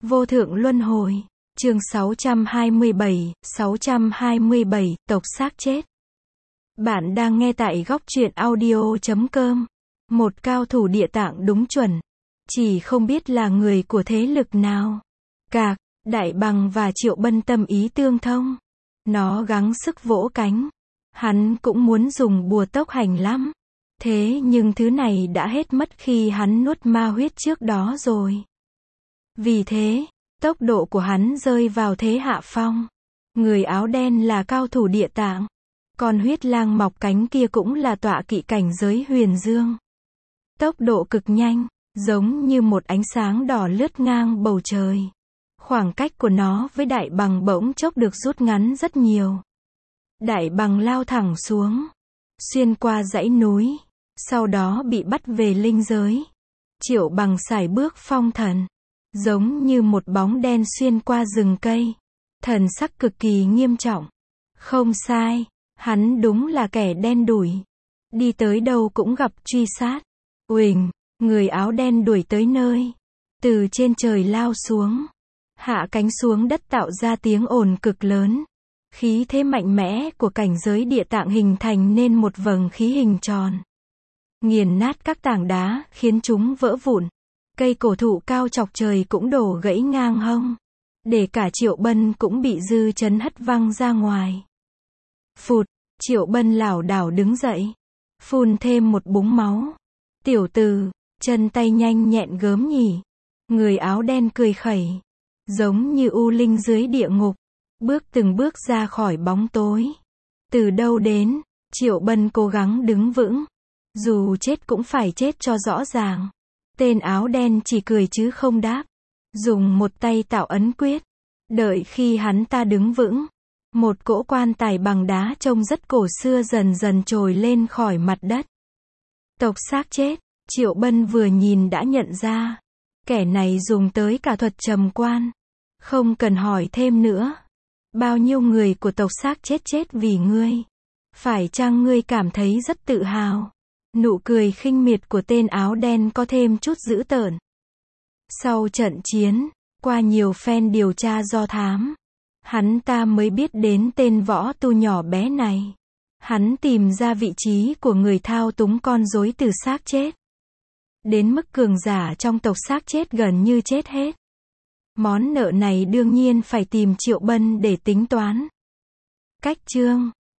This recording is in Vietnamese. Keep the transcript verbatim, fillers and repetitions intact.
Vô thượng luân hồi. Chương sáu trăm hai mươi bảy, sáu trăm hai mươi bảy, tộc xác chết. Bạn đang nghe tại góc truyện audio chấm com. Một cao thủ địa tạng đúng chuẩn. Chỉ không biết là người của thế lực nào. Cạc, Đại Bằng và Triệu Bân tâm ý tương thông. Nó gắng sức vỗ cánh. Hắn cũng muốn dùng bùa tốc hành lắm. Thế nhưng thứ này đã hết mất khi hắn nuốt ma huyết trước đó rồi. Vì thế, tốc độ của hắn rơi vào thế hạ phong. Người áo đen là cao thủ địa tạng. Còn huyết lang mọc cánh kia cũng là tọa kỵ cảnh giới huyền dương. Tốc độ cực nhanh, giống như một ánh sáng đỏ lướt ngang bầu trời. Khoảng cách của nó với Đại Bằng bỗng chốc được rút ngắn rất nhiều. Đại Bằng lao thẳng xuống, xuyên qua dãy núi, sau đó bị bắt về linh giới. Triệu Bằng sải bước phong thần, giống như một bóng đen xuyên qua rừng cây. Thần sắc cực kỳ nghiêm trọng. Không sai, hắn đúng là kẻ đen đủi. Đi tới đâu cũng gặp truy sát. Uỳnh, người áo đen đuổi tới nơi. Từ trên trời lao xuống. Hạ cánh xuống đất tạo ra tiếng ồn cực lớn. Khí thế mạnh mẽ của cảnh giới địa tạng hình thành nên một vầng khí hình tròn. Nghiền nát các tảng đá, khiến chúng vỡ vụn. Cây cổ thụ cao chọc trời cũng đổ gãy ngang hông. Để cả Triệu Bân cũng bị dư chấn hất văng ra ngoài. Phụt, Triệu Bân lảo đảo đứng dậy. Phun thêm một búng máu. Tiểu tử, chân tay nhanh nhẹn gớm nhỉ. Người áo đen cười khẩy. Giống như u linh dưới địa ngục. Bước từng bước ra khỏi bóng tối. Từ đâu đến, Triệu Bân cố gắng đứng vững. Dù chết cũng phải chết cho rõ ràng. Tên áo đen chỉ cười chứ không đáp. Dùng một tay tạo ấn quyết. Đợi khi hắn ta đứng vững. Một cỗ quan tài bằng đá trông rất cổ xưa dần dần trồi lên khỏi mặt đất. Tộc xác chết. Triệu Bân vừa nhìn đã nhận ra. Kẻ này dùng tới cả thuật trầm quan. Không cần hỏi thêm nữa. Bao nhiêu người của tộc xác chết chết vì ngươi. Phải chăng ngươi cảm thấy rất tự hào? Nụ cười khinh miệt của tên áo đen có thêm chút dữ tợn. Sau trận chiến, qua nhiều phen điều tra do thám, hắn ta mới biết đến tên võ tu nhỏ bé này. Hắn tìm ra vị trí của người thao túng con rối từ xác chết. Đến mức cường giả trong tộc xác chết gần như chết hết. Món nợ này đương nhiên phải tìm Triệu Bân để tính toán. Cách chương